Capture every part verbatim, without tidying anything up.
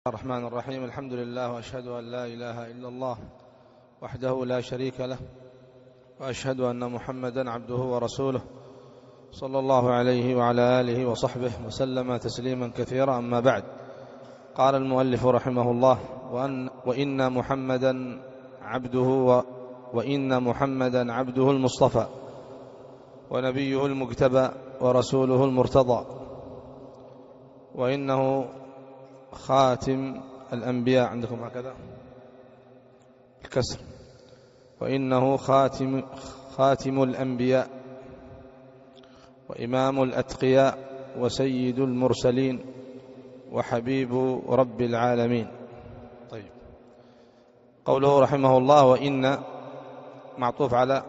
الرحمن الرحيم. الحمد لله، وأشهد أن لا إله إلا الله وحده لا شريك له، وأشهد أن محمدا عبده ورسوله صلى الله عليه وعلى آله وصحبه وسلم تسليما كثيرا. أما بعد، قال المؤلف رحمه الله: وأن وإن محمدا عبده و وإن محمدا عبده المصطفى ونبيه المجتبى ورسوله المرتضى، وإنه خاتم الأنبياء. عندكم هكذا الكسر، وإنه خاتم خاتم الأنبياء وإمام الأتقياء وسيد المرسلين وحبيب رب العالمين. طيب، قوله رحمه الله وإن معطوف على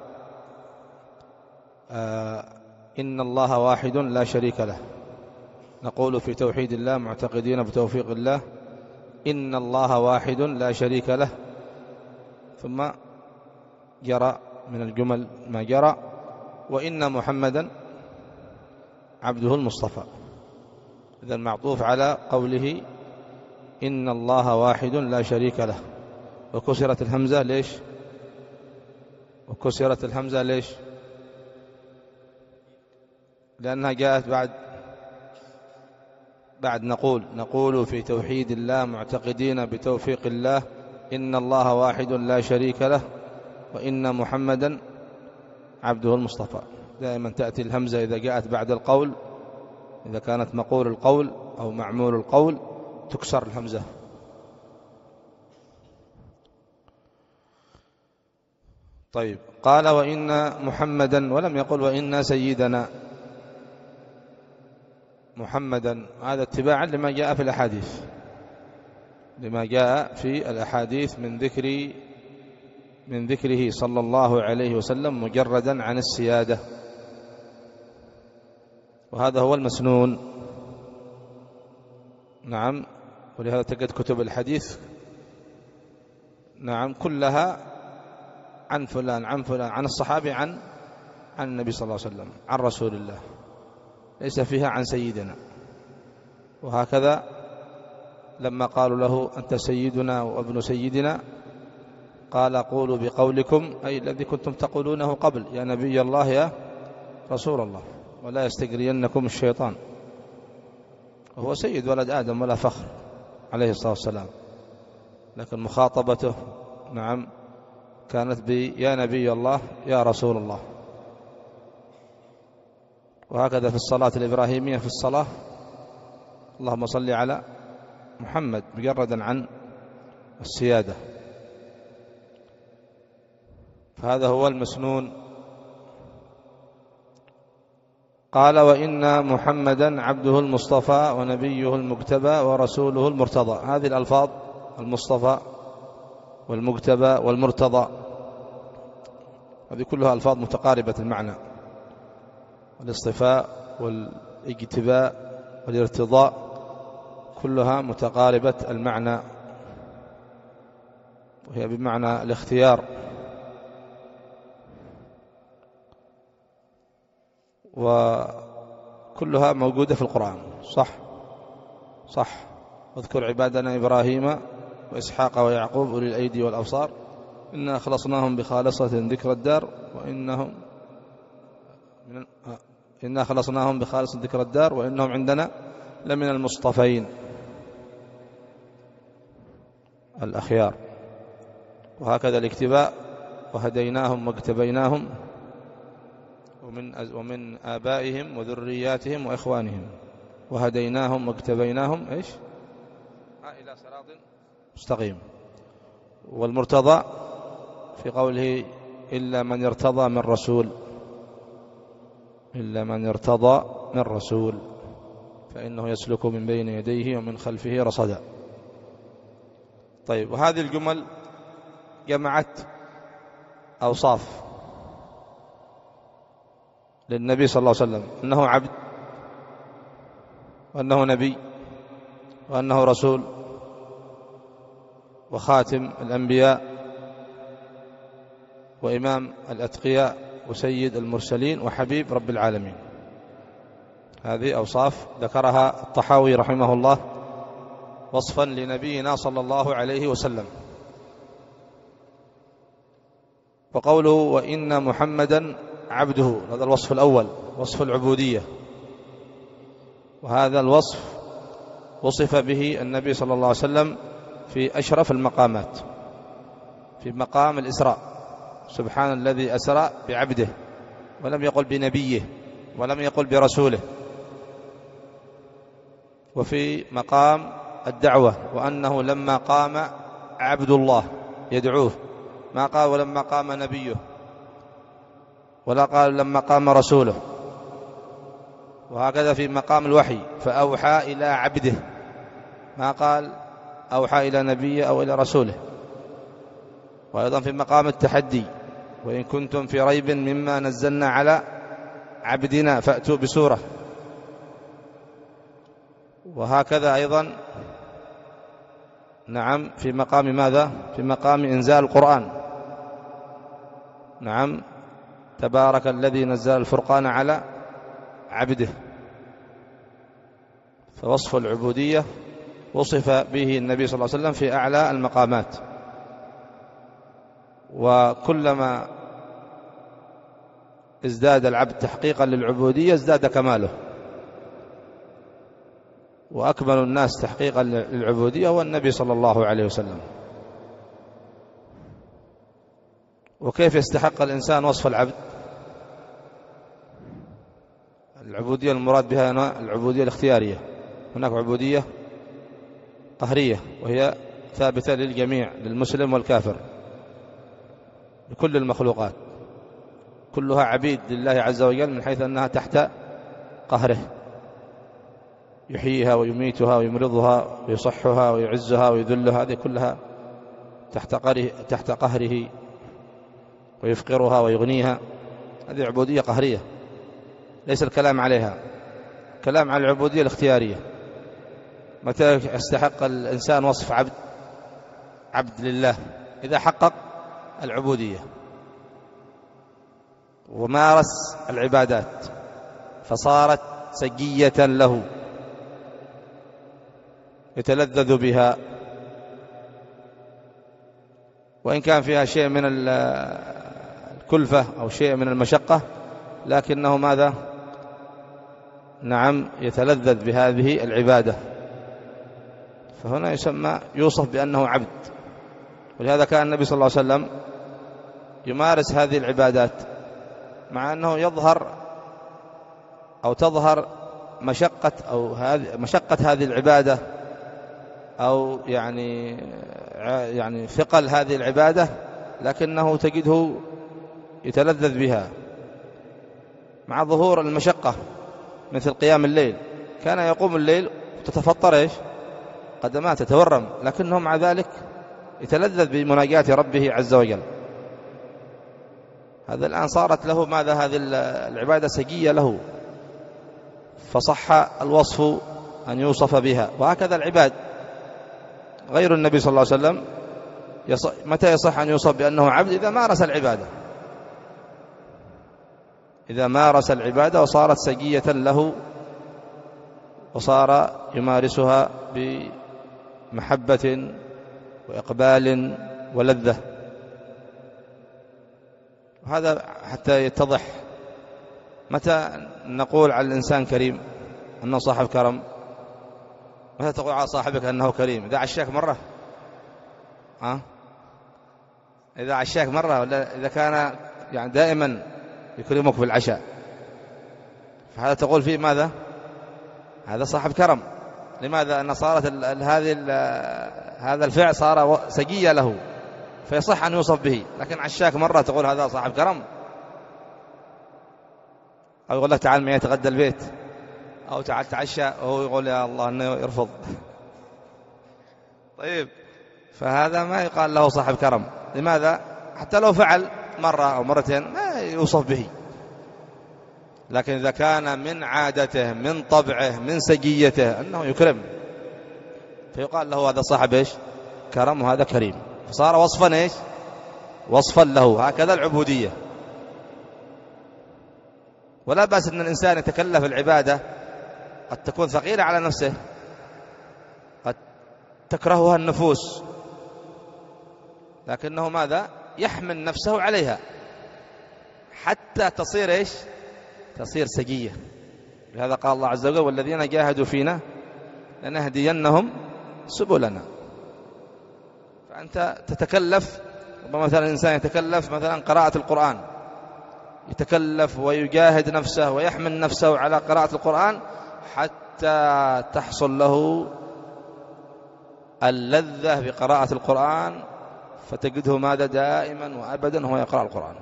آه إن الله واحد لا شريك له. نقول في توحيد الله معتقدين بتوفيق الله إن الله واحد لا شريك له، ثم جرى من الجمل ما جرى: وإن محمدا عبده المصطفى. إذن معطوف على قوله إن الله واحد لا شريك له، وكسرت الهمزة ليش؟ وكسرت الهمزة ليش؟ لأنها جاءت بعد بعد نقول نقول في توحيد الله معتقدين بتوفيق الله إن الله واحد لا شريك له وإن محمدا عبده المصطفى. دائما تأتي الهمزة إذا جاءت بعد القول، إذا كانت مقول القول أو معمول القول تكسر الهمزة. طيب، قال وإن محمدا، ولم يقل وإن سيدنا محمدا. هذا اتباعا لما جاء في الأحاديث لما جاء في الأحاديث من ذكر من ذكره صلى الله عليه وسلم مجردا عن السيادة، وهذا هو المسنون. نعم، ولهذا تجد كتب الحديث نعم كلها عن فلان عن فلان عن الصحابي عن عن النبي صلى الله عليه وسلم عن رسول الله، ليس فيها عن سيدنا. وهكذا لما قالوا له أنت سيدنا وابن سيدنا قال قولوا بقولكم، أي الذي كنتم تقولونه قبل، يا نبي الله يا رسول الله، ولا يستجرينكم الشيطان. وهو سيد ولد آدم ولا فخر عليه الصلاة والسلام، لكن مخاطبته نعم كانت بي يا نبي الله يا رسول الله. وهكذا في الصلاة الإبراهيمية في الصلاة اللهم صل على محمد مجردا عن السيادة، فهذا هو المسنون. قال وإن محمدا عبده المصطفى ونبيه المجتبى ورسوله المرتضى. هذه الألفاظ المصطفى والمجتبى والمرتضى هذه كلها ألفاظ متقاربة المعنى، الاصطفاء والاجتباء والارتضاء كلها متقاربة المعنى، وهي بمعنى الاختيار. وكلها موجودة في القرآن. صح صح واذكر عبادنا إبراهيم وإسحاق ويعقوب أولي الأيدي والأبصار إنا خلصناهم بخالصة ذكر الدار وإنهم من إنا خلصناهم بخالصة ذكر الدار وإنهم عندنا لمن المصطفين الأخيار. وهكذا الاكتباء وهديناهم واجتبيناهم ومن ومن آبائهم وذرياتهم وإخوانهم وهديناهم واجتبيناهم إيش إلى صراط مستقيم. والمرتضى في قوله إلا من ارتضى من رسول إلا من ارتضى من رسول فإنه يسلك من بين يديه ومن خلفه رصدا. طيب، وهذه الجمل جمعت أوصاف للنبي صلى الله عليه وسلم: أنه عبد، وأنه نبي، وأنه رسول، وخاتم الأنبياء، وإمام الأتقياء، وسيد المرسلين، وحبيب رب العالمين. هذه أوصاف ذكرها الطحاوي رحمه الله وصفا لنبينا صلى الله عليه وسلم. وقوله وإن محمدا عبده، هذا الوصف الأول، وصف العبودية، وهذا الوصف وصف به النبي صلى الله عليه وسلم في أشرف المقامات، في مقام الإسراء، سبحان الذي أسرى بعبده، ولم يقل بنبيه ولم يقل برسوله. وفي مقام الدعوة، وأنه لما قام عبد الله يدعوه، ما قال ولما قام نبيه، ولا قال لما قام رسوله. وهكذا في مقام الوحي، فأوحى إلى عبده، ما قال أوحى إلى نبيه أو إلى رسوله. وأيضا في مقام التحدي، وإن كنتم في ريب مما نزلنا على عبدنا فأتوا بسورة. وهكذا أيضا نعم في مقام ماذا؟ في مقام إنزال القرآن، نعم تبارك الذي نزل الفرقان على عبده. فوصف العبودية وصف به النبي صلى الله عليه وسلم في أعلى المقامات، وكلما ازداد العبد تحقيقا للعبودية ازداد كماله. وأكمل الناس تحقيقا للعبودية هو النبي صلى الله عليه وسلم. وكيف يستحق الإنسان وصف العبد؟ العبودية المراد بها العبودية الاختيارية، هناك عبودية قهرية وهي ثابتة للجميع، للمسلم والكافر، لكل المخلوقات، كلها عبيد لله عز وجل من حيث أنها تحت قهره، يحييها ويميتها ويمرضها ويصحها ويعزها ويذلها، هذه كلها تحت قهره, تحت قهره ويفقرها ويغنيها. هذه عبودية قهرية، ليس الكلام عليها، كلام على العبودية الاختيارية. متى يستحق الإنسان وصف عبد؟ عبد لله إذا حقق العبودية ومارس العبادات فصارت سجية له يتلذذ بها، وإن كان فيها شيء من الكلفة أو شيء من المشقة، لكنه ماذا؟ نعم يتلذذ بهذه العبادة. فهنا يسمى يوصف بأنه عبد. ولهذا كان النبي صلى الله عليه وسلم يمارس هذه العبادات مع أنه يظهر أو تظهر مشقة أو هذه مشقة هذه العبادة، أو يعني يعني ثقل هذه العبادة، لكنه تجده يتلذذ بها مع ظهور المشقة، مثل قيام الليل. كان يقوم الليل وتتفطر إيش؟ قدمات تتورم، لكنه مع ذلك يتلذذ بمناجاة ربه عز وجل. هذا الآن صارت له ماذا؟ هذه العبادة سجية له، فصح الوصف أن يوصف بها. وهكذا العباد غير النبي صلى الله عليه وسلم يصح متى يصح أن يوصف بأنه عبد؟ إذا مارس العبادة، إذا مارس العبادة وصارت سجية له وصار يمارسها بمحبة وإقبال ولذة. هذا حتى يتضح متى نقول على الإنسان كريم أنه صاحب كرم. متى تقول على صاحبك أنه كريم؟ إذا عشاك مرة، ها؟ إذا عشاك مرة، ولا إذا كان يعني دائما يكرمك في العشاء، فهذا تقول فيه ماذا؟ هذا صاحب كرم. لماذا؟ أن صارت هذه هذا الفعل صار سجية له، فيصح أن يوصف به. لكن عشاك مرة تقول هذا صاحب كرم؟ أو يقول لك تعال معي تغدى البيت، أو تعال تعشى، وهو يقول يا الله أنه يرفض. طيب، فهذا ما يقال له صاحب كرم. لماذا؟ حتى لو فعل مرة أو مرتين ما يوصف به. لكن إذا كان من عادته، من طبعه، من سجيته أنه يكرم، فيقال له هذا صاحب إيش؟ كرم، وهذا كريم، فصار وصفا إيش؟ وصفا له. هكذا العبودية. ولا بأس أن الإنسان يتكلف العبادة، قد تكون ثقيلة على نفسه، قد تكرهها النفوس، لكنه ماذا؟ يحمل نفسه عليها حتى تصير إيش؟ تصير سجية. لهذا قال الله عز وجل: والذين جاهدوا فينا لنهدينهم سبلنا. فأنت تتكلف، مثلا إنسان يتكلف مثلا قراءة القرآن، يتكلف ويجاهد نفسه ويحمل نفسه على قراءة القرآن حتى تحصل له اللذة بقراءة القرآن، فتجده ماذا؟ دائما وأبدا هو يقرأ القرآن.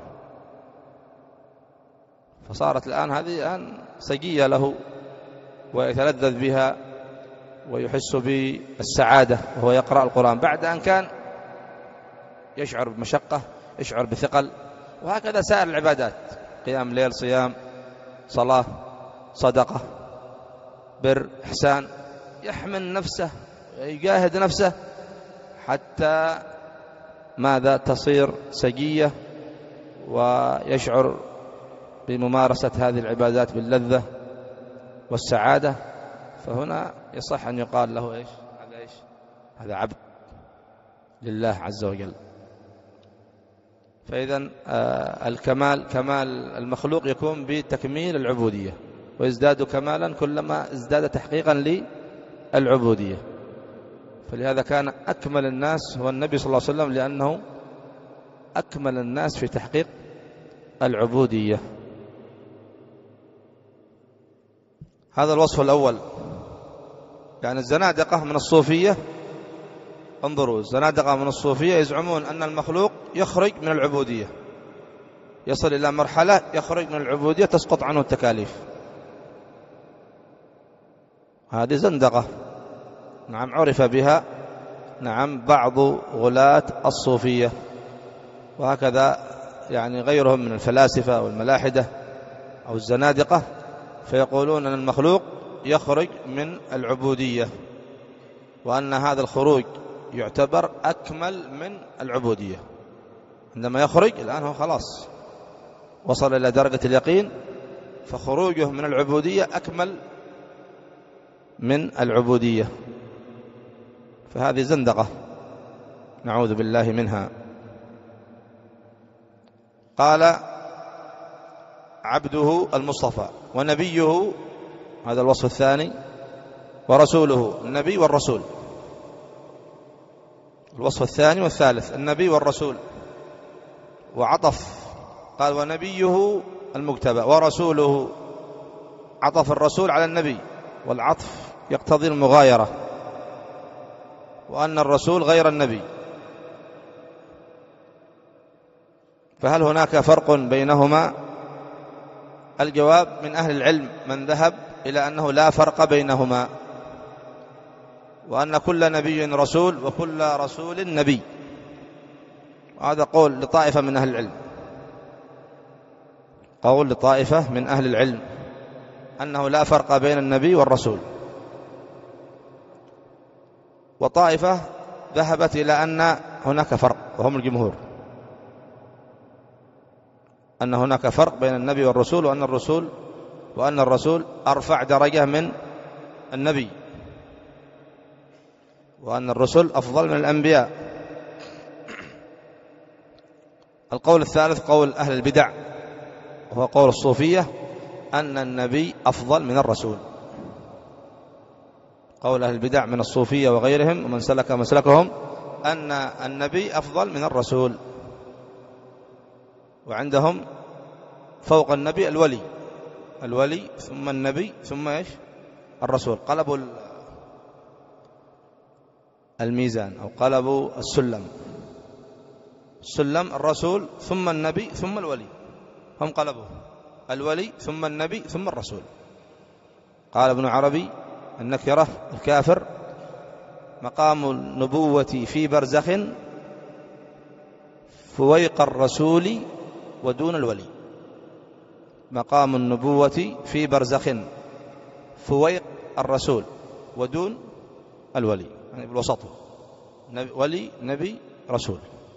فصارت الآن هذه الآن سجية له، ويتلذذ بها ويحس بالسعادة وهو يقرأ القرآن، بعد أن كان يشعر بمشقة، يشعر بثقل. وهكذا سائر العبادات: قيام ليل، صيام، صلاة، صدقة، بر، إحسان، يحمل نفسه يجاهد نفسه حتى ماذا؟ تصير سجية، ويشعر بممارسة هذه العبادات باللذة والسعادة. فهنا يصح أن يقال له إيش؟ هذا إيش؟ هذا عبد لله عز وجل. فإذا الكمال، كمال المخلوق يكون بتكميل العبودية، ويزداد كمالا كلما ازداد تحقيقا للعبودية. فلهذا كان أكمل الناس هو النبي صلى الله عليه وسلم، لأنه أكمل الناس في تحقيق العبودية. هذا الوصف الأول. يعني الزنادقة من الصوفية، انظروا، الزنادقة من الصوفية يزعمون أن المخلوق يخرج من العبودية، يصل إلى مرحلة يخرج من العبودية تسقط عنه التكاليف. هذه زندقة، نعم، عرف بها نعم بعض غلاة الصوفية، وهكذا يعني غيرهم من الفلاسفة والملاحدة أو الزنادقة، فيقولون أن المخلوق يخرج من العبودية، وأن هذا الخروج يعتبر أكمل من العبودية. عندما يخرج الآن هو خلاص وصل إلى درجة اليقين، فخروجه من العبودية أكمل من العبودية. فهذه زندقة نعوذ بالله منها. قال: عبده المصطفى ونبيه، هذا الوصف الثاني، ورسوله، النبي والرسول. الوصف الثاني والثالث النبي والرسول، وعطف قال: ونبيه المجتبى ورسوله، عطف الرسول على النبي، والعطف يقتضي المغايرة، وأن الرسول غير النبي. فهل هناك فرق بينهما؟ الجواب: من أهل العلم من ذهب إلى أنه لا فرق بينهما، وأن كل نبي رسول وكل رسول نبي. وهذا قول لطائفة من أهل العلم، قول لطائفة من أهل العلم أنه لا فرق بين النبي والرسول. وطائفة ذهبت إلى أن هناك فرق، وهم الجمهور، أن هناك فرق بين النبي والرسول، وأن الرسول وأن الرسول أرفع درجة من النبي، وأن الرسل أفضل من الأنبياء. القول الثالث قول أهل البدع، وهو قول الصوفية، أن النبي أفضل من الرسول. قول أهل البدع من الصوفية وغيرهم ومن سلك مسلكهم أن النبي أفضل من الرسول، وعندهم فوق النبي الولي، الولي ثم النبي ثم إيش؟ الرسول. قلبوا الميزان أو قلبوا السلم، السلم الرسول ثم النبي ثم الولي، هم قلبوا الولي ثم النبي ثم الرسول. قال ابن عربي: النكرة الكافر مقام النبوة في برزخ فويق الرسول ودون الولي. مقام النبوة في برزخ فويق الرسول ودون الولي، يعني بالوسط، ولي نبي رسول.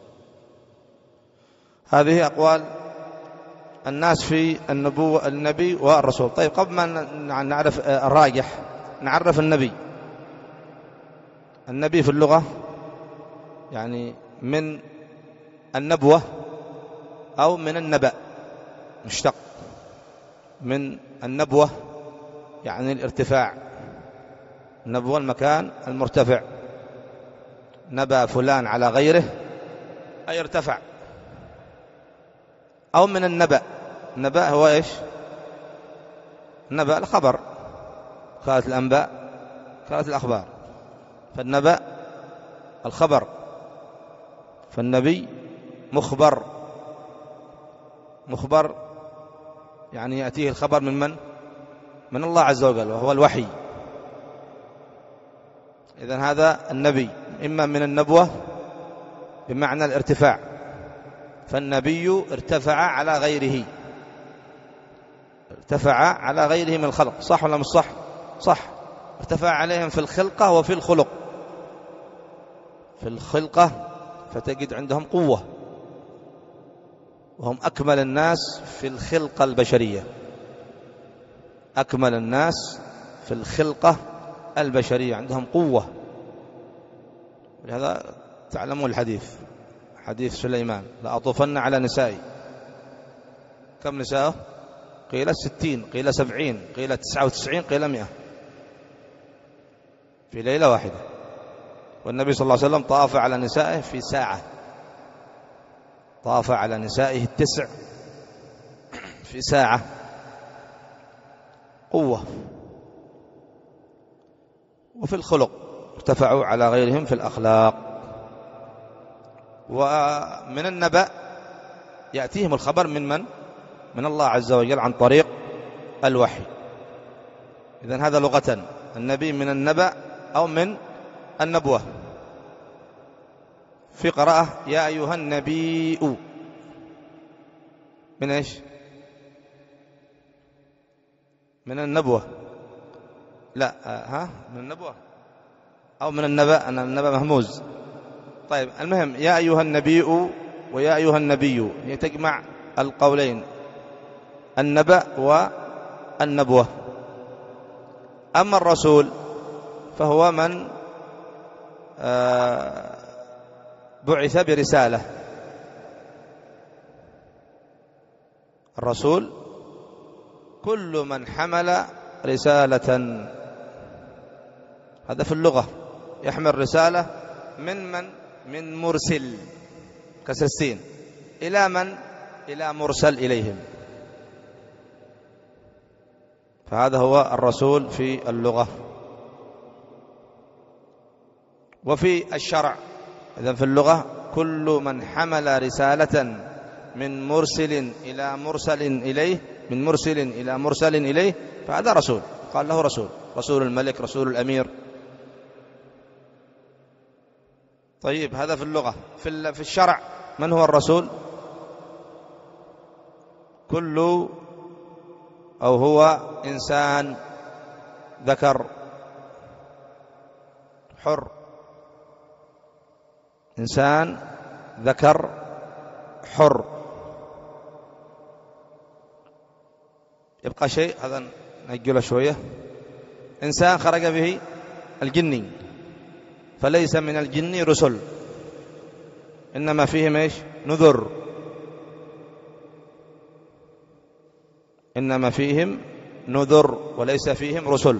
هذه أقوال الناس في النبوة، النبي والرسول. طيب، قبل ما نعرف الراجح نعرف النبي. النبي في اللغة يعني من النبوة أو من النبأ، مشتق من النبوة يعني الارتفاع، النبوة المكان المرتفع، نبأ فلان على غيره أي ارتفع. أو من النبأ، النبأ هو إيش؟ النبأ الخبر، كانت الأنباء كانت الأخبار، فالنبأ الخبر، فالنبي مخبر، مخبر يعني يأتيه الخبر من من؟ من الله عز وجل، وهو الوحي. إذن هذا النبي إما من النبوة بمعنى الارتفاع، فالنبي ارتفع على غيره، ارتفع على غيره من الخلق، صح ولا مش صح؟ صح، ارتفع عليهم في الخلقة وفي الخلق. في الخلقة فتجد عندهم قوة، وهم أكمل الناس في الخلقة البشرية، أكمل الناس في الخلقة البشرية، عندهم قوة. لهذا تعلمون الحديث، حديث سليمان: لأطوفن على نسائي. كم نساء؟ قيل ستين، قيل سبعين، قيل تسعة وتسعين، قيل مئة في ليلة واحدة. والنبي صلى الله عليه وسلم طاف على نسائه في ساعة، طاف على نسائه التسع في ساعة. قوة. وفي الخلق ارتفعوا على غيرهم في الأخلاق. ومن النبأ يأتيهم الخبر من من؟ من الله عز وجل عن طريق الوحي. إذن هذا لغة النبي من النبأ أو من النبوة. في قراءة يا أيها النبي، من إيش؟ من النبوة؟ لا، ها، من النبوة أو من النبأ؟ أنا النبأ مهموز. طيب، المهم يا أيها النبي ويا أيها النبي هي تجمع القولين، النبأ والنبوة. أما الرسول فهو من بعث برسالة. الرسول كل من حمل رسالة، هذا في اللغة، يحمل رسالة من من؟ من مرسل، كسر السين، إلى من؟ إلى مرسل إليهم. فهذا هو الرسول في اللغة. وفي الشرع إذن في اللغة كل من حمل رسالة من مرسل إلى مرسل إليه، من مرسل إلى مرسل إليه، فهذا رسول، قال له رسول، رسول الملك، رسول الأمير. طيب، هذا في اللغة. في الشرع من هو الرسول؟ كل أو هو إنسان ذكر حر، إنسان ذكر حر. يبقى شيء هذا نأجله شوية. إنسان خرج به الجني، فليس من الجن رسل، إنما فيهم إيش؟ نذر، إنما فيهم نذر وليس فيهم رسل.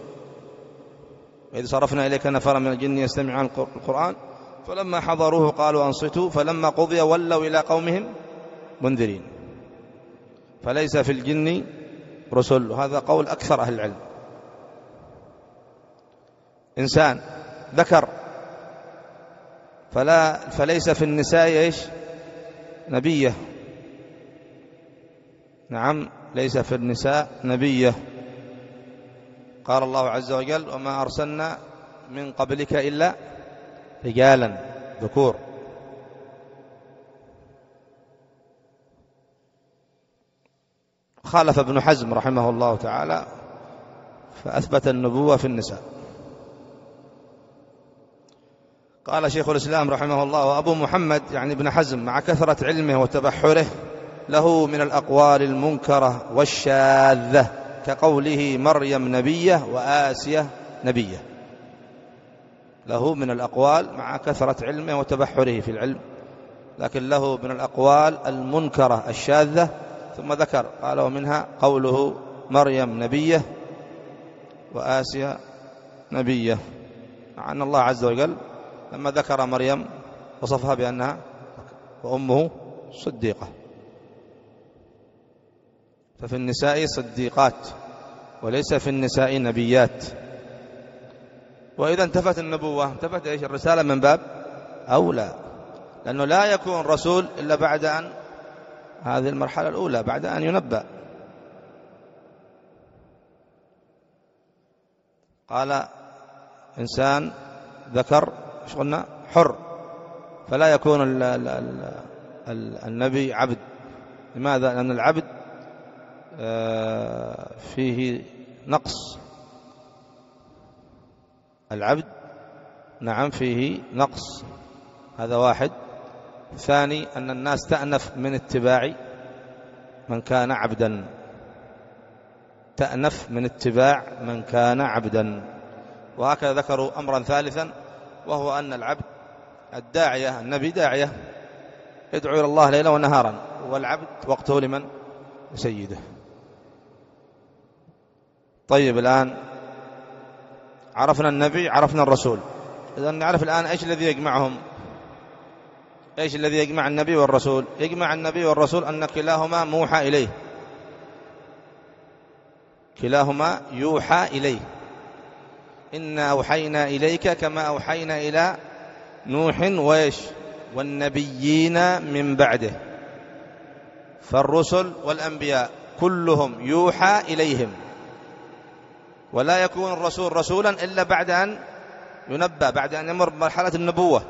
وإذ صرفنا إليك نفرا من الجن يستمعون القرآن فلما حضروه قالوا أنصتوا فلما قضي ولوا إلى قومهم منذرين. فليس في الجن رسل، وهذا قول أكثر أهل العلم. إنسان ذكر، فلا فليس في النساء إيش؟ نبية. نعم، ليس في النساء نبية. قال الله عز وجل وما أرسلنا من قبلك إلا رجالا ذكور. خالف ابن حزم رحمه الله تعالى فأثبت النبوة في النساء. قال شيخ الإسلام رحمه الله وأبو محمد يعني ابن حزم مع كثرة علمه وتبحره له من الأقوال المنكرة والشاذة كقوله مريم نبية وآسية نبية. له من الأقوال مع كثرة علمه وتبحره في العلم، لكن له من الأقوال المنكرة الشاذة. ثم ذكر قال ومنها قوله مريم نبية وآسيا نبية، مع أن الله عز وجل لما ذكر مريم وصفها بأنها وأمه صديقة، ففي النساء صديقات وليس في النساء نبيات. وإذا انتفت النبوة انتفت إيش الرسالة من باب أولى، لأنه لا يكون رسول إلا بعد أن هذه المرحلة الأولى، بعد أن ينبأ. قال إنسان ذكر إيش قلنا حر، فلا يكون ال ال ال ال النبي عبد. لماذا؟ لأن العبد فيه نقص، العبد نعم فيه نقص، هذا واحد. ثاني أن الناس تأنف من اتباع من كان عبدا، تأنف من اتباع من كان عبدا. وهكذا ذكروا أمرا ثالثا، وهو أن العبد الداعية، النبي داعية يدعو إلى الله ليلا ونهارا، والعبد وقته لمن؟ سيده. طيب الآن عرفنا النبي عرفنا الرسول، إذن نعرف الآن إيش الذي يجمعهم. إيش الذي يجمع النبي والرسول؟ يجمع النبي والرسول أن كلاهما موحى إليه، كلاهما يوحى إليه. إنا أوحينا إليك كما أوحينا إلى نوح ويش والنبيين من بعده. فالرسل والأنبياء كلهم يوحى إليهم، ولا يكون الرسول رسولا إلا بعد أن ينبأ، بعد أن يمر بمرحلة النبوة.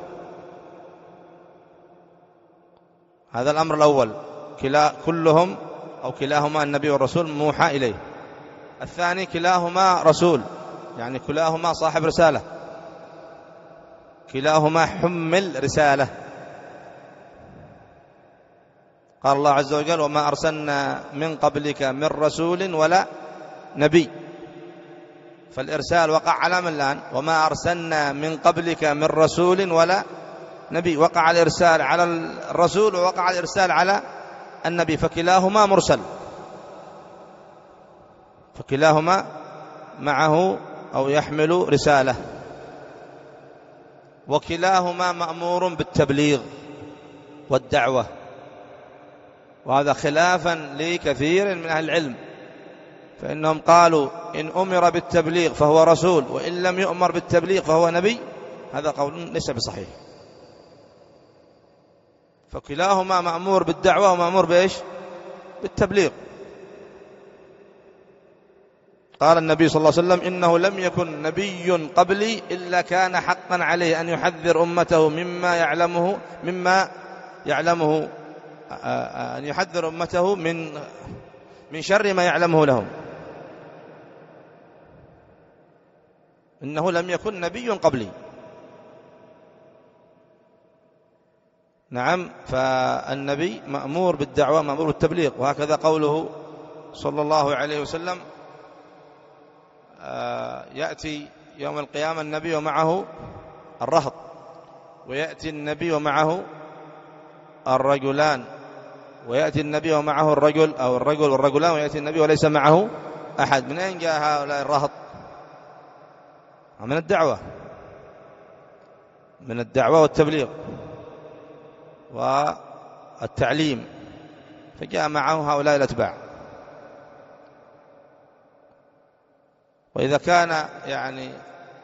هذا الأمر الأول، كلا كلهم أو كلاهما النبي والرسول موحى إليه. الثاني كلاهما رسول، يعني كلاهما صاحب رسالة، كلاهما حمل رسالة. قال الله عز وجل وما أرسلنا من قبلك من رسول ولا نبي، فالإرسال وقع على من الآن؟ وما أرسلنا من قبلك من رسول ولا نبي، وقع الإرسال على الرسول ووقع الإرسال على النبي، فكلاهما مرسل، فكلاهما معه أو يحمل رسالة، وكلاهما مأمور بالتبليغ والدعوة. وهذا خلافا لكثير من أهل العلم، فإنهم قالوا إن أمر بالتبليغ فهو رسول، وإن لم يؤمر بالتبليغ فهو نبي. هذا قول ليس بصحيح، فكلاهما مأمور بالدعوة ومأمور بإيش؟ بالتبليغ. قال النبي صلى الله عليه وسلم إنه لم يكن نبي قبلي إلا كان حقا عليه أن يحذر أمته مما يعلمه مما يعلمه أن يحذر أمته من من شر ما يعلمه لهم. إنه لم يكن نبي قبلي. نعم، فالنبي مأمور بالدعوة مأمور بالتبليغ. وهكذا قوله صلى الله عليه وسلم يأتي يوم القيامة النبي ومعه الرهط، ويأتي النبي ومعه الرجلان، ويأتي النبي ومعه الرجل أو الرجل والرجلان، ويأتي النبي وليس معه أحد. من أين جاء هؤلاء الرهط؟ من الدعوة، من الدعوة والتبليغ والتعليم، فجاء معه هؤلاء الأتباع. وإذا كان يعني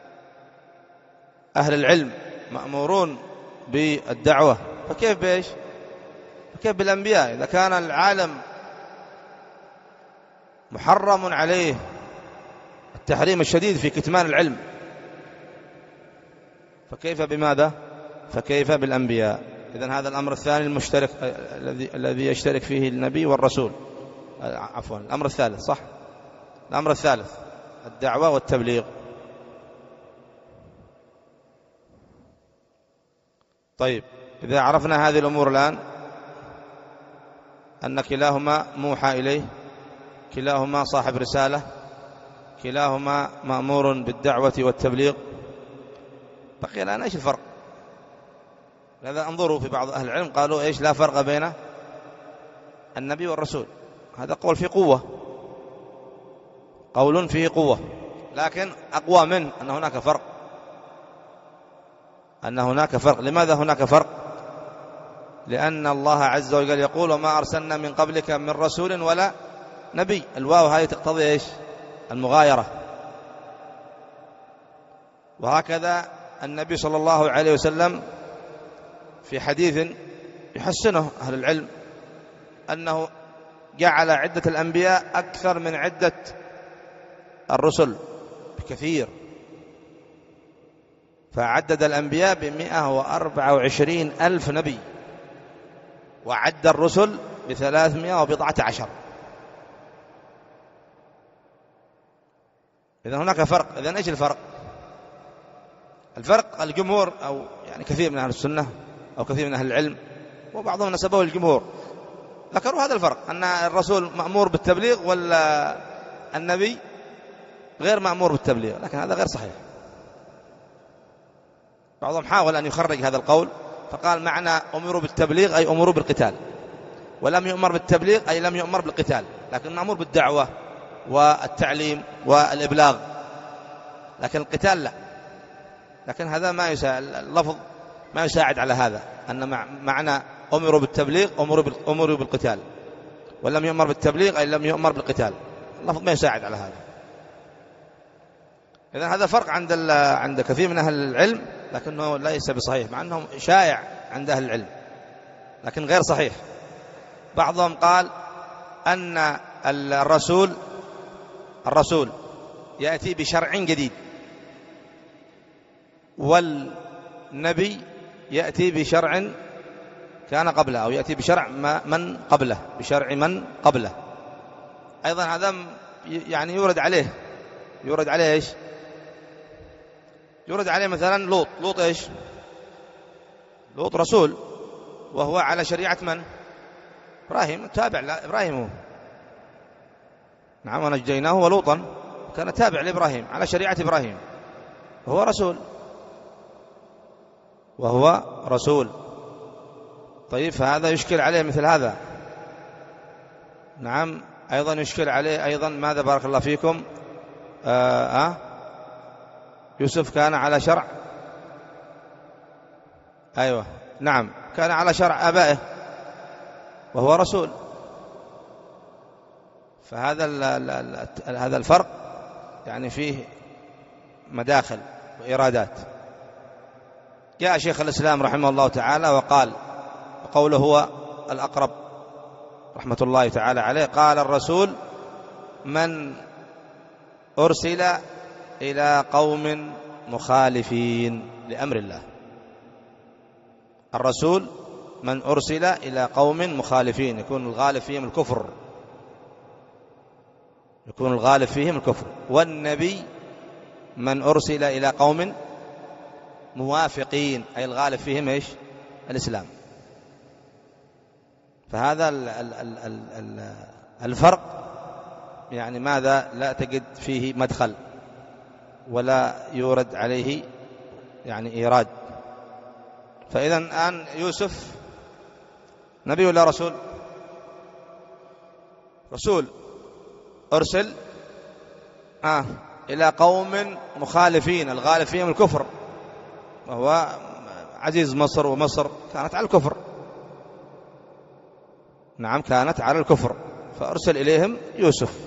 أهل العلم مأمورون بالدعوة فكيف بإيش؟ فكيف بالأنبياء؟ إذا كان العالم محرم عليه التحريم الشديد في كتمان العلم، فكيف بماذا؟ فكيف بالأنبياء؟ إذن هذا الأمر الثاني المشترك الذي الذي يشترك فيه النبي والرسول، عفوا الأمر الثالث، صح، الأمر الثالث الدعوة والتبليغ. طيب، إذا عرفنا هذه الأمور الآن، أن كلاهما موحى إليه، كلاهما صاحب رسالة، كلاهما مأمور بالدعوة والتبليغ، بقي الآن إيش الفرق؟ لذا انظروا في بعض أهل العلم قالوا إيش لا فرق بين النبي والرسول. هذا قول فيه قوة، قول فيه قوة، لكن أقوى من أن هناك فرق، أن هناك فرق. لماذا هناك فرق؟ لأن الله عز وجل يقول وما أرسلنا من قبلك من رسول ولا نبي. الواو هذه تقتضي إيش؟ المغايرة. وهكذا النبي صلى الله عليه وسلم في حديث يحسنه أهل العلم أنه جعل عدة الأنبياء أكثر من عدة الرسل بكثير، فعدد الأنبياء بمئة وأربعة وعشرين ألف نبي، وعد الرسل بثلاثمائة وبضعة عشر. إذن هناك فرق. إذن إيش الفرق؟ الفرق الجمهور أو يعني كثير من أهل السنة أو كثير من أهل العلم وبعضهم نسبه الجمهور ذكروا هذا الفرق، أن الرسول مأمور بالتبليغ ولا النبي غير مأمور بالتبليغ، لكن هذا غير صحيح. بعضهم حاول أن يخرج هذا القول فقال معنى أمروا بالتبليغ أي أمروا بالقتال، ولم يؤمر بالتبليغ أي لم يؤمر بالقتال، لكن مأمور بالدعوة والتعليم والإبلاغ، لكن القتال لا. لكن هذا ما يساعد، اللفظ ما يساعد على هذا، أن معنى أمروا بالتبليغ أمروا بالقتال، ولم يؤمر بالتبليغ أي لم يؤمر بالقتال، اللفظ ما يساعد على هذا. إذن هذا فرق عند عند كثير من أهل العلم، لكنه ليس بصحيح، مع أنه شائع عند أهل العلم لكن غير صحيح. بعضهم قال أن الرسول الرسول يأتي بشرع جديد، والنبي يأتي بشرع كان قبله، أو يأتي بشرع من قبله، بشرع من قبله. أيضا هذا يعني يورد عليه يورد عليه إيش؟ يورد عليه مثلا لوط. لوط إيش؟ لوط رسول، وهو على شريعة من؟ إبراهيم، تابع لإبراهيم هو. نعم، ونجيناه ولوطا كان تابع لإبراهيم على شريعة إبراهيم، وهو رسول وهو رسول طيب، فهذا يشكل عليه مثل هذا. نعم، أيضا يشكل عليه أيضا ماذا بارك الله فيكم؟ آه, آه يوسف كان على شرع، أيوة نعم، كان على شرع آبائه وهو رسول. فهذا هذا الفرق يعني فيه مداخل وإرادات. جاء شيخ الإسلام رحمه الله تعالى وقال، وقوله هو الأقرب رحمة الله تعالى عليه، قال الرسول من أرسل إلى قوم مخالفين لأمر الله. الرسول من أرسل إلى قوم مخالفين، يكون الغالب فيهم الكفر، يكون الغالب فيهم الكفر. والنبي من أرسل إلى قوم موافقين، أي الغالب فيهم إيش؟ الإسلام. فهذا الفرق يعني ماذا لا تجد فيه مدخل ولا يورد عليه يعني إيراد. فإذا الآن يوسف نبي ولا رسول؟ رسول، أرسل آه إلى قوم مخالفين، الغالب فيهم الكفر، وهو عزيز مصر، ومصر كانت على الكفر. نعم، كانت على الكفر، فأرسل إليهم يوسف.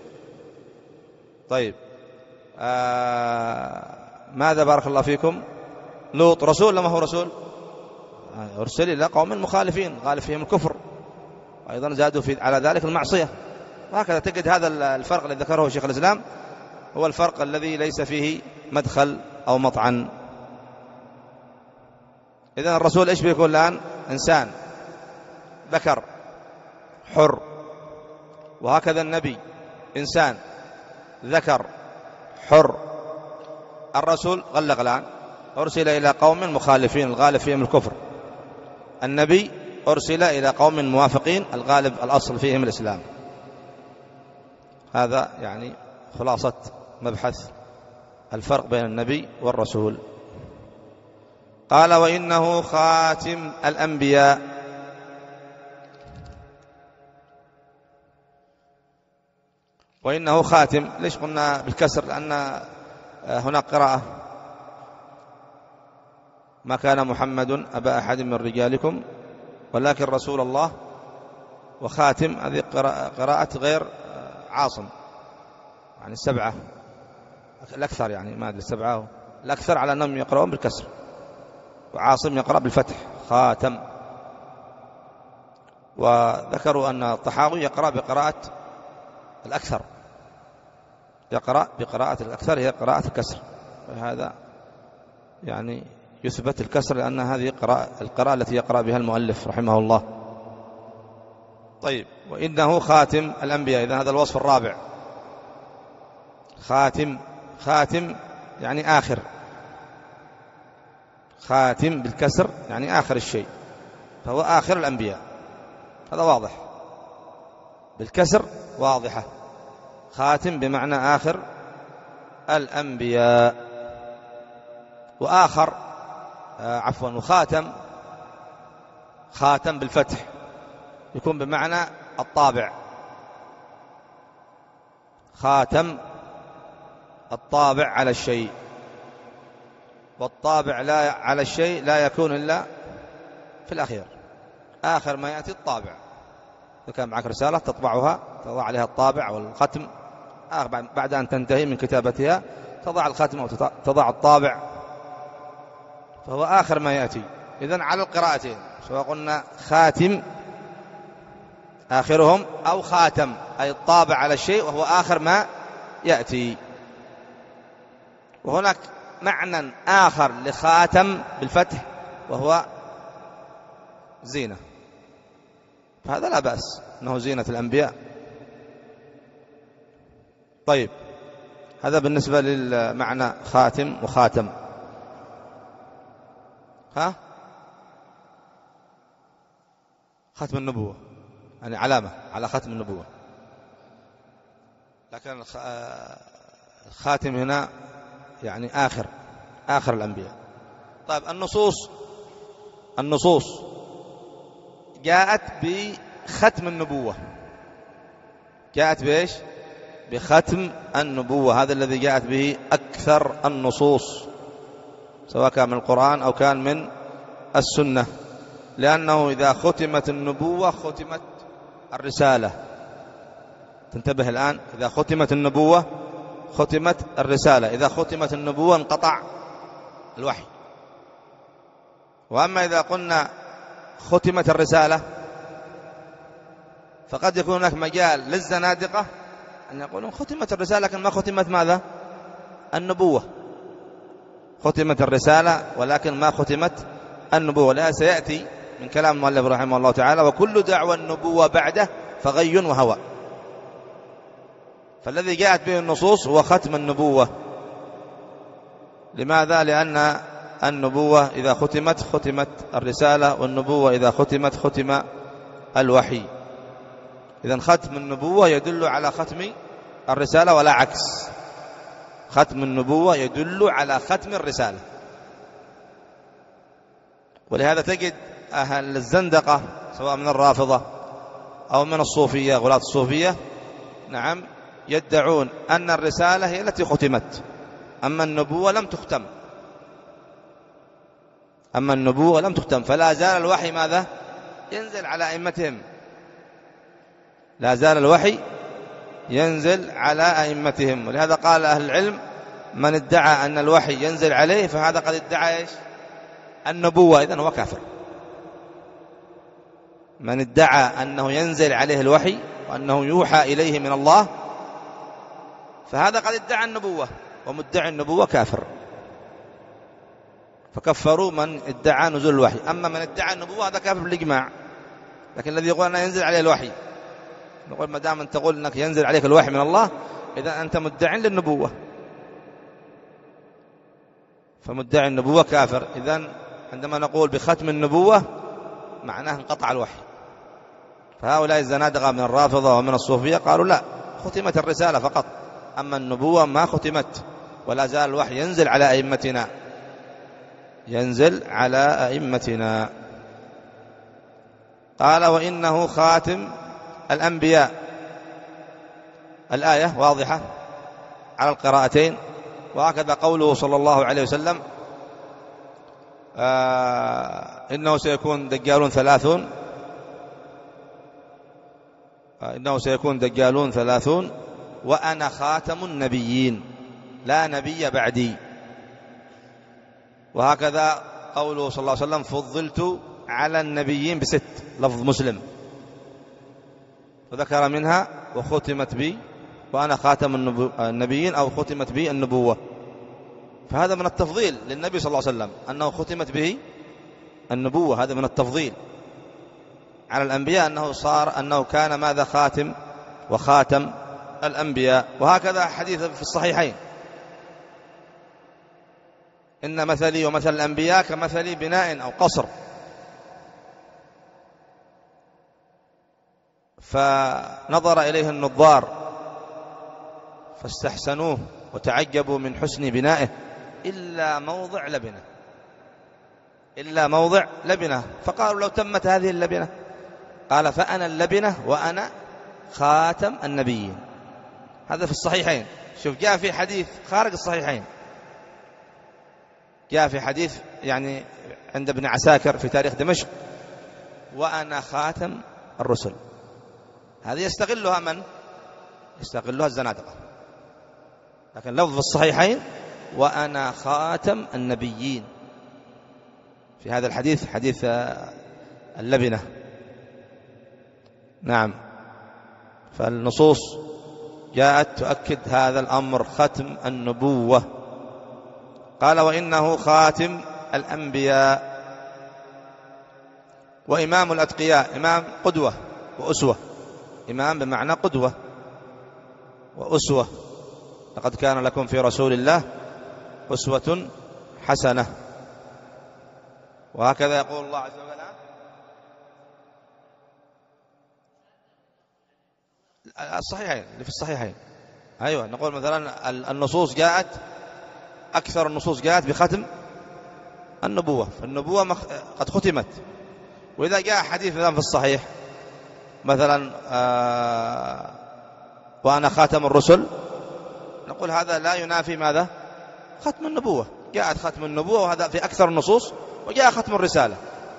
طيب، آه ماذا بارك الله فيكم؟ لوط رسول لما هو رسول؟ آه أرسل إلى قوم مخالفين غالب فيهم الكفر، أيضا زادوا في على ذلك المعصية. وهكذا تجد هذا الفرق الذي ذكره شيخ الإسلام هو الفرق الذي ليس فيه مدخل أو مطعن. إذن الرسول إيش بيكون الآن؟ إنسان ذكر حر، وهكذا النبي إنسان ذكر حر. الرسول غلق الآن، أرسل إلى قوم مخالفين الغالب فيهم الكفر. النبي أرسل إلى قوم موافقين الغالب الأصل فيهم الإسلام. هذا يعني خلاصة مبحث الفرق بين النبي والرسول. قال وإنه خاتم الأنبياء. وإنه خاتم، ليش قلنا بالكسر؟ لأن هناك قراءة ما كان محمد أبا أحد من رجالكم ولكن رسول الله، وخاتم هذه قراءة غير عاصم، يعني السبعة الأكثر، يعني ما أدري السبعة الأكثر على أنهم يقرؤون بالكسر، وعاصم يقرأ بالفتح خاتم. وذكروا أن الطحاوي يقرأ بقراءة الأكثر، يقرأ بقراءة الأكثر هي قراءة الكسر، وهذا يعني يثبت الكسر لأن هذه القراءة التي يقرأ بها المؤلف رحمه الله. طيب، وإنه خاتم الأنبياء، إذن هذا الوصف الرابع، خاتم. خاتم يعني آخر، خاتم بالكسر يعني آخر الشيء، فهو آخر الأنبياء، هذا واضح، بالكسر واضحة، خاتم بمعنى آخر الأنبياء. وآخر آه عفوا وخاتم، خاتم بالفتح يكون بمعنى الطابع، خاتم الطابع على الشيء، والطابع لا على الشيء لا يكون إلا في الأخير، آخر ما يأتي الطابع. إذا كان معك رسالة تطبعها تضع عليها الطابع والختم، بعد أن تنتهي من كتابتها تضع الختم أو تضع الطابع، فهو آخر ما يأتي. إذن على القراءتين، سواء قلنا خاتم آخرهم أو خاتم أي الطابع على الشيء وهو آخر ما يأتي. وهناك معنى آخر لخاتم بالفتح وهو زينة، فهذا لا بأس أنه زينة الأنبياء. طيب، هذا بالنسبة للمعنى خاتم وخاتم. ها ختم النبوة يعني علامة على ختم النبوة، لكن الخاتم هنا يعني آخر آخر الأنبياء. طيب، النصوص النصوص جاءت بختم النبوة، جاءت بإيش؟ بختم النبوة، هذا الذي جاءت به أكثر النصوص، سواء كان من القرآن أو كان من السنة، لأنه إذا ختمت النبوة ختمت الرسالة. تنتبه الآن، إذا ختمت النبوة ختمت الرسالة، إذا ختمت النبوة انقطع الوحي. وأما إذا قلنا ختمت الرسالة فقد يكون هناك مجال للزنادقة أن يقولون ختمت الرسالة لكن ما ختمت ماذا؟ النبوة. ختمت الرسالة ولكن ما ختمت النبوة، لها سيأتي من كلام المؤلف رحمه الله تعالى: وكل دعوى النبوة بعده فغي وهوى. فالذي جاءت به النصوص هو ختم النبوة. لماذا؟ لأن النبوة إذا ختمت ختمت الرسالة، والنبوة إذا ختمت ختم الوحي. إذن ختم النبوة يدل على ختم الرسالة ولا عكس، ختم النبوة يدل على ختم الرسالة. ولهذا تجد أهل الزندقة سواء من الرافضة أو من الصوفية، غلاة الصوفية، نعم، يدعون أن الرسالة هي التي ختمت، أما النبوة لم تختم، أما النبوة لم تختم، فلا زال الوحي ماذا؟ ينزل على أئمتهم، لا زال الوحي ينزل على أئمتهم. ولهذا قال أهل العلم: من ادعى أن الوحي ينزل عليه فهذا قد ادعى إيش؟ النبوة، إذن هو كافر. من ادعى أنه ينزل عليه الوحي وأنه يوحى إليه من الله فهذا قد ادعى النبوة، ومدعي النبوة كافر، فكفروا من ادعى نزول الوحي. أما من ادعى النبوة هذا كافر بالإجماع. لكن الذي يقول أنه ينزل عليه الوحي، نقول ما دام أن تقول أنك ينزل عليك الوحي من الله إذا أنت مدعي للنبوة، فمدعي النبوة كافر. إذن عندما نقول بختم النبوة معناه انقطع الوحي. فهؤلاء الزنادقة من الرافضة ومن الصوفية قالوا لا، ختمت الرسالة فقط، أما النبوة ما ختمت، ولا زال الوحي ينزل على أئمتنا. ينزل على أئمتنا. قال وإنه خاتم الأنبياء. الآية واضحة على القراءتين. وهكذا قوله صلى الله عليه وسلم آه إنه سيكون دجالون ثلاثون آه إنه سيكون دجالون ثلاثون وأنا خاتم النبيين لا نبي بعدي. وهكذا قوله صلى الله عليه وسلم فضلت على النبيين بست، لفظ مسلم، وذكر منها وختمت بي وأنا خاتم النبيين أو ختمت بي النبوة. فهذا من التفضيل للنبي صلى الله عليه وسلم أنه ختمت به النبوة، هذا من التفضيل على الأنبياء أنه صار أنه كان ماذا خاتم وخاتم الأنبياء. وهكذا حديث في الصحيحين إن مثلي ومثل الأنبياء كمثل بناء أو قصر، فنظر إليه النظار فاستحسنوه وتعجبوا من حسن بنائه إلا موضع لبنة إلا موضع لبنة فقالوا لو تمت هذه اللبنة، قال فأنا اللبنة وأنا خاتم النبيين. هذا في الصحيحين. شوف جاء في حديث خارج الصحيحين، جاء في حديث يعني عند ابن عساكر في تاريخ دمشق وأنا خاتم الرسل. هذه يستغلها من؟ يستغلها الزنادقة. لكن لفظ الصحيحين وأنا خاتم النبيين في هذا الحديث، حديث اللبنة. نعم، فالنصوص جاءت تؤكد هذا الأمر، ختم النبوة. قال وإنه خاتم الأنبياء وإمام الأتقياء. إمام قدوة وأسوة، إمام بمعنى قدوة وأسوة. لقد كان لكم في رسول الله أسوة حسنة. وهكذا يقول الله عز وجل الصحيحين اللي في الصحيحين. أيوة، نقول مثلا النصوص جاءت، أكثر النصوص جاءت بختم النبوة، فالنبوة قد ختمت. وإذا جاء حديث مثلا في الصحيح مثلا آه وأنا خاتم الرسل، نقول هذا لا ينافي ماذا؟ ختم النبوة. جاءت ختم النبوة وهذا في أكثر النصوص، وجاء ختم الرسالة.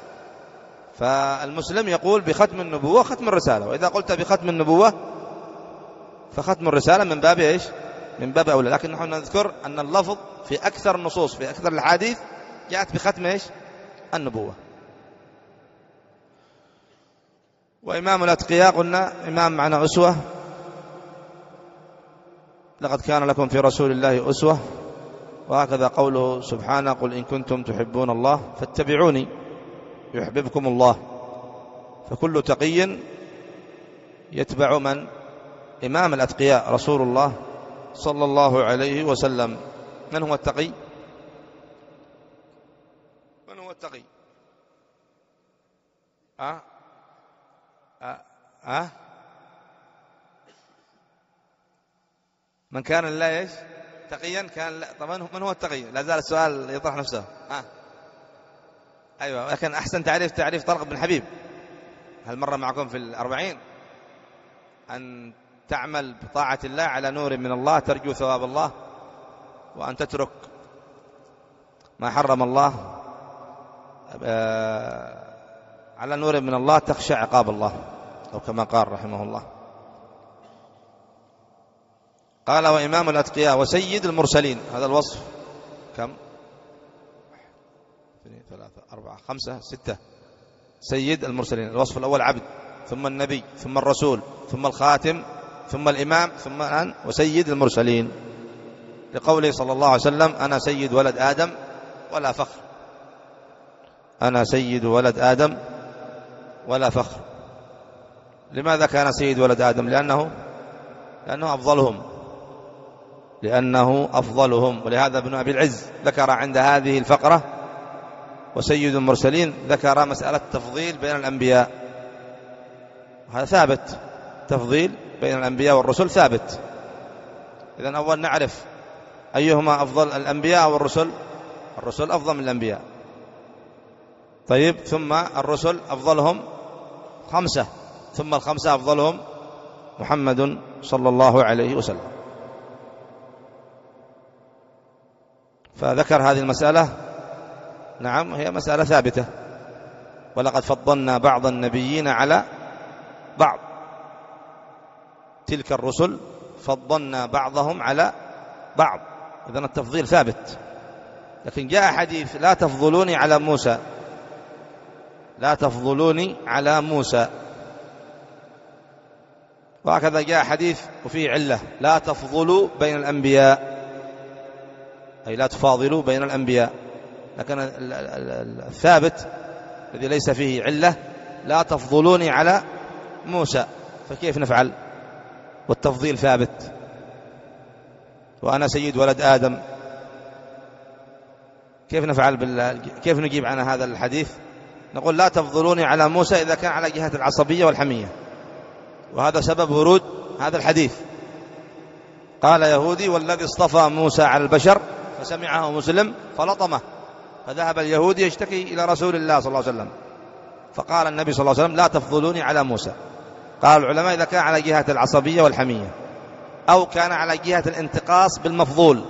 فالمسلم يقول بختم النبوة ختم الرسالة، وإذا قلت بختم النبوة فختم الرسالة من باب إيش؟ من باب أولى. لكن نحن نذكر أن اللفظ في أكثر النصوص في أكثر الحديث جاءت بختم إيش؟ النبوة. وإمام الأتقياء قلنا إمام معنى أسوة. لقد كان لكم في رسول الله أسوة. وهكذا قوله سبحانه قل إن كنتم تحبون الله فاتبعوني يحببكم الله. فكل تقي يتبع من؟ إمام الأتقياء رسول الله صلى الله عليه وسلم. من هو التقي؟ من هو التقي؟ أه؟ أه؟ أه؟ من كان لله إيش؟ تقيا كان. طبعا من هو التقي؟ لا زال السؤال يطرح نفسه. أه؟ أيوة، لكن أحسن تعريف تعريف طلق بن حبيب. هل مر معكم في الأربعين أن تعمل بطاعة الله على نور من الله ترجو ثواب الله، وأن تترك ما حرم الله على نور من الله تخشى عقاب الله، أو كما قال رحمه الله. قال وإمام الأتقياء وسيد المرسلين. هذا الوصف كم؟ اثنين ثلاثة أربعة خمسة ستة. سيد المرسلين، الوصف الأول عبد، ثم النبي، ثم الرسول، ثم الخاتم، ثم الإمام، ثم الآن وسيد المرسلين، لقوله صلى الله عليه وسلم أنا سيد ولد آدم ولا فخر. أنا سيد ولد آدم ولا فخر. لماذا كان سيد ولد آدم؟ لأنه لأنه أفضلهم لأنه أفضلهم ولهذا ابن أبي العز ذكر عند هذه الفقرة وسيد المرسلين ذكر مسألة تفضيل بين الأنبياء. هذا ثابت، تفضيل بين الأنبياء والرسل ثابت. إذن أول نعرف أيهما أفضل، الأنبياء أو الرسل؟ الرسل أفضل من الأنبياء. طيب ثم الرسل أفضلهم خمسة، ثم الخمسة أفضلهم محمد صلى الله عليه وسلم. فذكر هذه المسألة. نعم هي مسألة ثابتة، ولقد فضلنا بعض النبيين على بعض، تلك الرسل فضلنا بعضهم على بعض، إذن التفضيل ثابت. لكن جاء حديث لا تفضلوني على موسى، لا تفضلوني على موسى، وهكذا جاء حديث وفيه علة لا تفضلوا بين الأنبياء، أي لا تفاضلوا بين الأنبياء. لكن الثابت الذي ليس فيه علة لا تفضلوني على موسى، فكيف نفعل والتفضيل ثابت وأنا سيد ولد آدم؟ كيف نفعل بال... كيف نجيب عن هذا الحديث؟ نقول لا تفضلوني على موسى إذا كان على جهة العصبية والحمية، وهذا سبب ورود هذا الحديث. قال يهودي والذي اصطفى موسى على البشر فسمعه مسلم فلطمه، فذهب اليهودي يشتكي إلى رسول الله صلى الله عليه وسلم، فقال النبي صلى الله عليه وسلم لا تفضلوني على موسى. قال العلماء إذا كان على جهة العصبية والحمية، أو كان على جهة الانتقاص بالمفضول،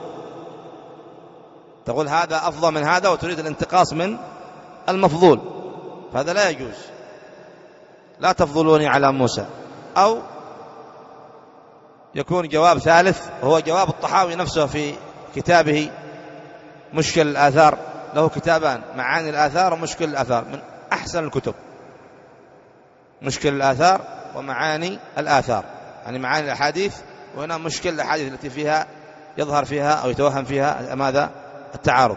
تقول هذا أفضل من هذا وتريد الانتقاص من المفضول، فهذا لا يجوز. لا تفضلوني على موسى. أو يكون جواب ثالث وهو جواب الطحاوي نفسه في كتابه مشكل الآثار، له كتابان معاني الآثار ومشكل الآثار، من أحسن الكتب، مشكل الآثار ومعاني الآثار، يعني معاني الأحاديث، وهنا مشكل الأحاديث التي فيها يظهر فيها أو يتوهم فيها ماذا؟ التعارض.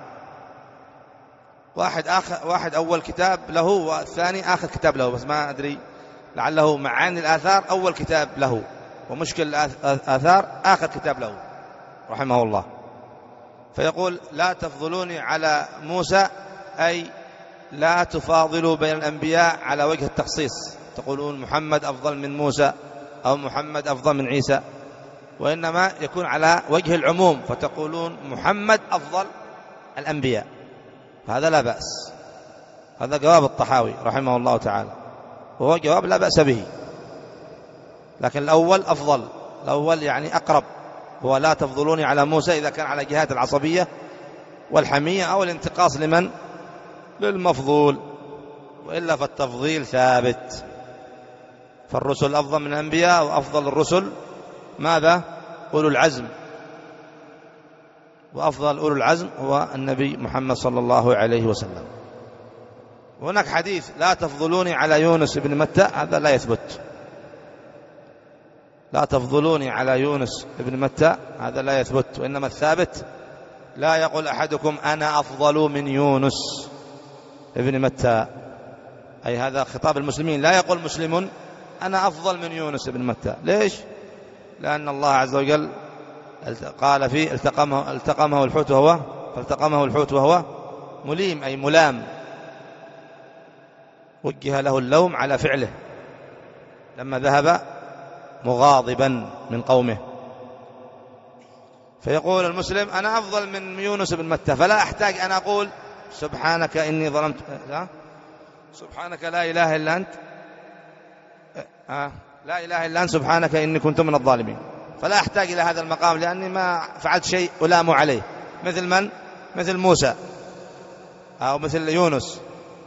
واحد آخر واحد أول كتاب له والثاني آخر كتاب له، بس ما أدري لعله معاني الآثار أول كتاب له ومشكل الآثار آخر كتاب له رحمه الله. فيقول لا تفضلوني على موسى أي لا تفاضلوا بين الأنبياء على وجه التخصيص، تقولون محمد أفضل من موسى أو محمد أفضل من عيسى، وإنما يكون على وجه العموم، فتقولون محمد أفضل الأنبياء، هذا لا بأس. هذا جواب الطحاوي رحمه الله تعالى، وهو جواب لا بأس به. لكن الأول أفضل، الأول يعني أقرب، هو لا تفضلوني على موسى إذا كان على جهات العصبية والحمية أو الانتقاص لمن؟ للمفضول، وإلا فالتفضيل ثابت. فالرسل أفضل من الأنبياء، وأفضل الرسل ماذا؟ أولو العزم، وأفضل أولو العزم هو النبي محمد صلى الله عليه وسلم. وهناك حديث لا تفضلوني على يونس بن متى، هذا لا يثبت. لا تفضلوني على يونس بن متى هذا لا يثبت، وإنما الثابت لا يقول أحدكم أنا أفضل من يونس ابن متى، أي هذا خطاب المسلمين، لا يقول مسلم أنا أفضل من يونس بن متى. ليش؟ لأن الله عز وجل قال فيه التقمه, التقمه الحوت وهو فالتقمه الحوت وهو مليم، أي ملام، وجه له اللوم على فعله لما ذهب مغاضبا من قومه. فيقول المسلم أنا أفضل من يونس بن متى، فلا أحتاج أن أقول سبحانك إني ظلمت، لا سبحانك لا إله إلا أنت، آه لا إله إلا أنت سبحانك إني كنت من الظالمين، فلا أحتاج إلى هذا المقام لأني ما فعلت شيء ألام عليه، مثل من؟ مثل موسى أو مثل يونس.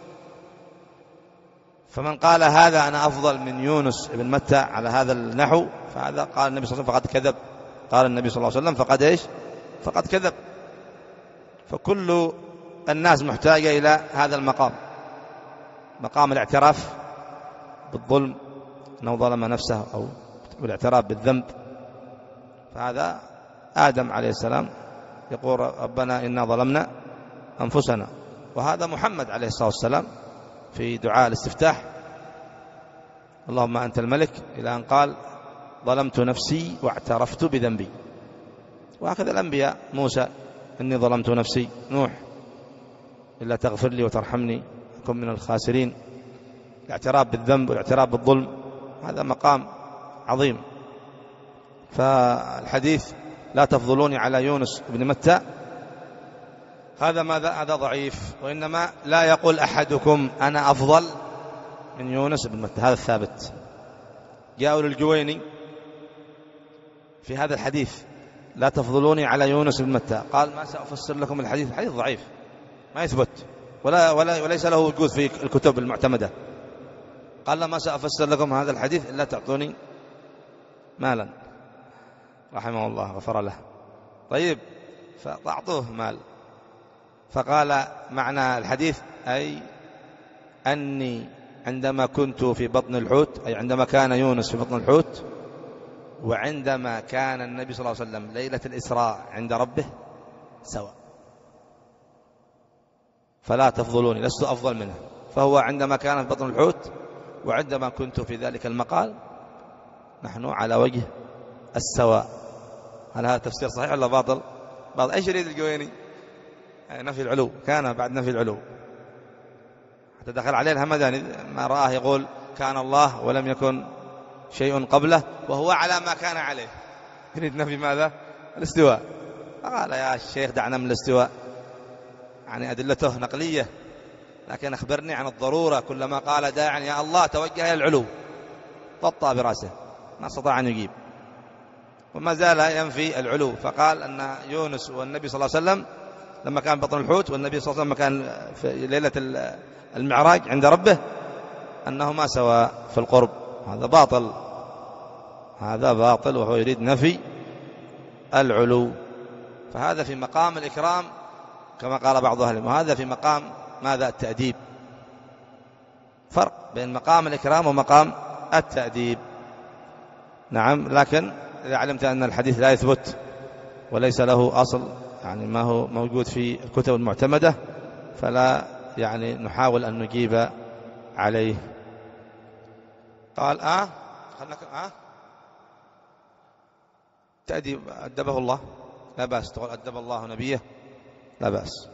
فمن قال هذا أنا أفضل من يونس بن متى على هذا النحو، فهذا قال النبي صلى الله عليه وسلم فقد كذب، قال النبي صلى الله عليه وسلم فقد إيش؟ فقد كذب. فكل الناس محتاجة إلى هذا المقام، مقام الاعتراف بالظلم أنه ظلم نفسه، أو الاعتراف بالذنب. فهذا آدم عليه السلام يقول ربنا إنا ظلمنا أنفسنا، وهذا محمد عليه الصلاة والسلام في دعاء الاستفتاح اللهم أنت الملك، إلى أن قال ظلمت نفسي واعترفت بذنبي. وهكذا الأنبياء، موسى إني ظلمت نفسي، نوح إلا تغفر لي وترحمني أكن من الخاسرين. الاعتراف بالذنب والاعتراف بالظلم هذا مقام عظيم. فالحديث لا تفضلوني على يونس بن متى هذا ماذا؟ هذا ضعيف. وإنما لا يقول أحدكم أنا أفضل من يونس بن متى، هذا الثابت. جاءوا للجويني في هذا الحديث لا تفضلوني على يونس بن متى، قال ما سأفسر لكم الحديث، الحديث ضعيف ما يثبت ولا ولا وليس له وجود في الكتب المعتمدة. قال لا ما سأفسر لكم هذا الحديث إلا تعطوني مالا، رحمه الله غفر له. طيب فأعطوه مال، فقال معنى الحديث أي أني عندما كنت في بطن الحوت، أي عندما كان يونس في بطن الحوت، وعندما كان النبي صلى الله عليه وسلم ليلة الإسراء عند ربه سواء، فلا تفضلوني لست أفضل منه. فهو عندما كان في بطن الحوت وعندما كنت في ذلك المقال نحن على وجه السواء. هل هذا تفسير صحيح ولا باطل؟ باطل. ايش يريد الجويني؟ نفي العلو، كان بعد نفي العلو حتى دخل عليه الهمداني ما رآه يقول كان الله ولم يكن شيء قبله وهو على ما كان عليه، يريد نفي ماذا؟ الاستواء. قال يا الشيخ دعنا من الاستواء، يعني أدلته نقلية، لكن أخبرني عن الضرورة. كلما قال داع يا الله توجه إلى العلو، ططى برأسه ما استطاع أن يجيب، وما زال ينفي العلو. فقال أن يونس والنبي صلى الله عليه وسلم لما كان بطن الحوت والنبي صلى الله عليه وسلم كان في ليلة المعراج عند ربه أنهما سواء في القرب. هذا باطل، هذا باطل، وهو يريد نفي العلو. فهذا في مقام الإكرام كما قال بعض أهل العلم، وهذا في مقام ماذا؟ التأديب. فرق بين مقام الإكرام ومقام التأديب. نعم، لكن إذا علمت أن الحديث لا يثبت وليس له أصل، يعني ما هو موجود في الكتب المعتمدة، فلا يعني نحاول أن نجيب عليه. قال آه خلنا آه تأديب أدبه الله لا بأس، تقول أدب الله نبيه لا بأس.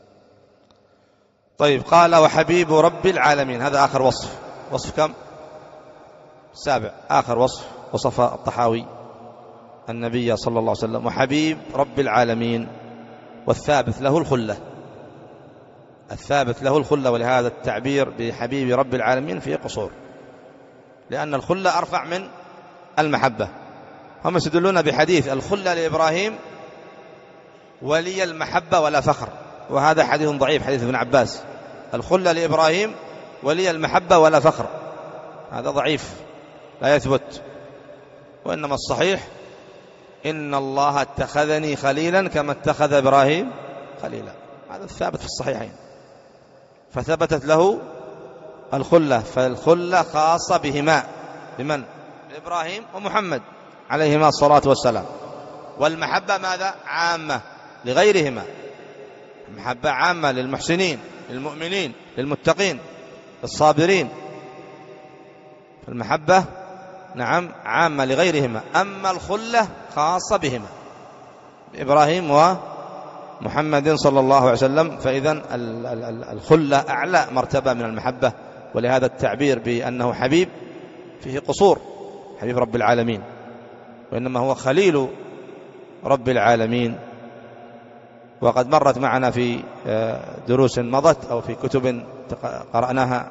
طيب قال وحبيب رب العالمين، هذا آخر وصف. وصف كم؟ سابع. آخر وصف وصف الطحاوي النبي صلى الله عليه وسلم وحبيب رب العالمين، والثابت له الخلة. الثابت له الخلة، ولهذا التعبير بحبيب رب العالمين فيه قصور، لأن الخلة أرفع من المحبة. هم يستدلون بحديث الخلة لإبراهيم ولي المحبة ولا فخر، وهذا حديث ضعيف، حديث ابن عباس. الخلة لإبراهيم ولي المحبة ولا فخر، هذا ضعيف لا يثبت. وإنما الصحيح إن الله اتخذني خليلا كما اتخذ إبراهيم خليلا، هذا الثابت في الصحيحين. فثبتت له الخلة، فالخلة خاصة بهما، بمن؟ إبراهيم ومحمد عليهما الصلاة والسلام. والمحبة ماذا؟ عامة لغيرهما، المحبة عامة للمحسنين للمؤمنين للمتقين للصابرين. فالمحبة نعم عامة لغيرهما، أما الخلة خاصة بهما، إبراهيم ومحمد صلى الله عليه وسلم. فإذن الخلة أعلى مرتبة من المحبة، ولهذا التعبير بأنه حبيب فيه قصور، حبيب رب العالمين، وإنما هو خليل رب العالمين. وقد مرت معنا في دروس مضت أو في كتب قرأناها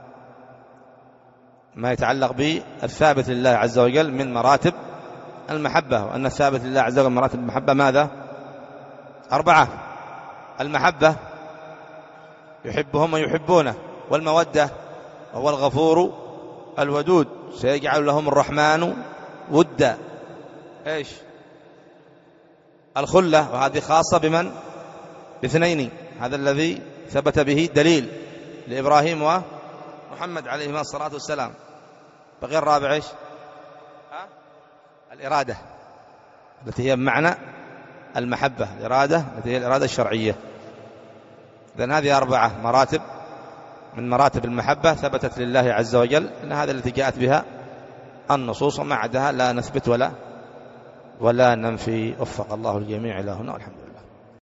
ما يتعلق بالثابت لله عز وجل من مراتب المحبة، وأن الثابت لله عز وجل مراتب المحبة ماذا؟ أربعة. المحبة يحبهم ويحبونه، والمودة وهو الغفور الودود، سيجعل لهم الرحمن ودا. إيش؟ الخلة، وهذه خاصة بمن؟ باثنين، هذا الذي ثبت به دليل لإبراهيم ومحمد عليهما الصلاة والسلام. بغير رابع إيش؟ ها؟ الإرادة التي هي بمعنى المحبة، الإرادة التي هي الإرادة الشرعية. إذن هذه أربعة مراتب من مراتب المحبة ثبتت لله عز وجل، إن هذا التي جاءت بها النصوص، وما عدها لا نثبت ولا ولا ننفي. وفق الله الجميع إلى هنا والحمد لله.